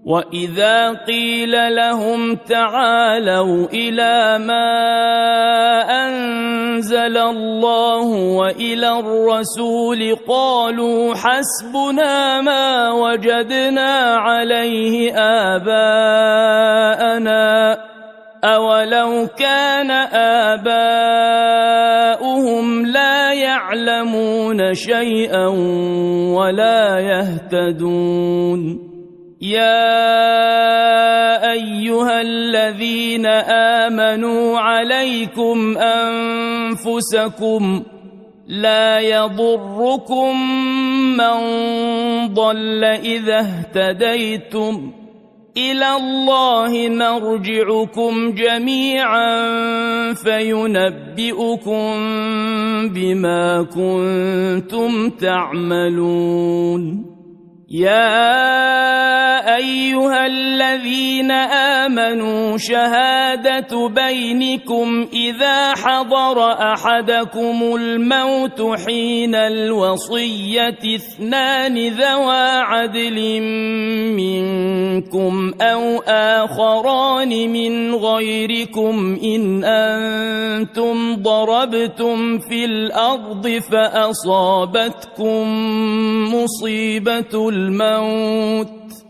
وإذا قيل لهم تعالوا إلى ما أنزل الله وإلى الرسول قالوا حسبنا ما وجدنا عليه آباءنا أولو كان آباؤهم لا يعلمون شيئا ولا يهتدون يا أيها الذين آمنوا عليكم أنفسكم لا يضركم من ضل إذا اهتديتم إلى الله مرجعكم جميعا فينبئكم بما كنتم تعملون يا أيها الذين آمنوا شهادة بينكم إذا حضر أحدكم الموت حين الوصية اثنان ذوى عدل منكم أو آخران من غيركم إن أنتم ضربتم في الأرض فأصابتكم مصيبة الموت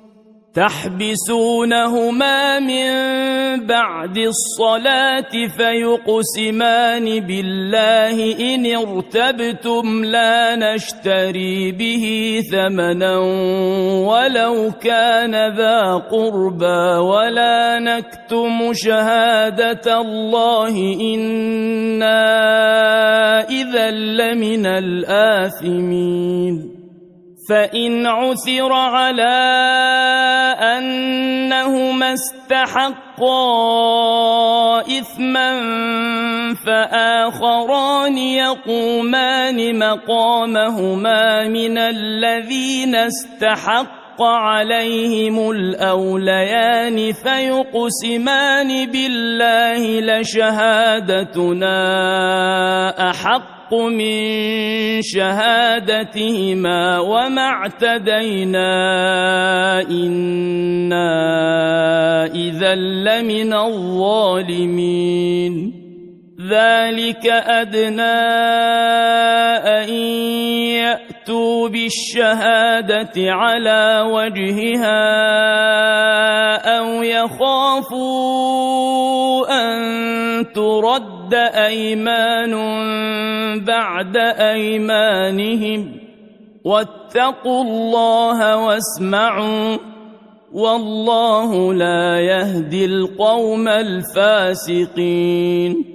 تحبسونهما من بعد الصلاة فيقسمان بالله إن ارتبتم لا نشتري به ثمنا ولو كان ذا قربى ولا نكتم شهادة الله إنا إذا لمن الآثمين فإن عثر على أنهما استحقا إثما فآخران يقومان مقامهما من الذين استحق عليهم الأوليان فيقسمان بالله لشهادتنا أحق من شهادتهما وما اعتدينا إنا إذا لمن الظالمين ذلك أدنى أن يأتوا بالشهادة على وجهها أو يخافوا أن ترد أيمان بعد أيمانهم واتقوا الله واسمعوا والله لا يهدي القوم الفاسقين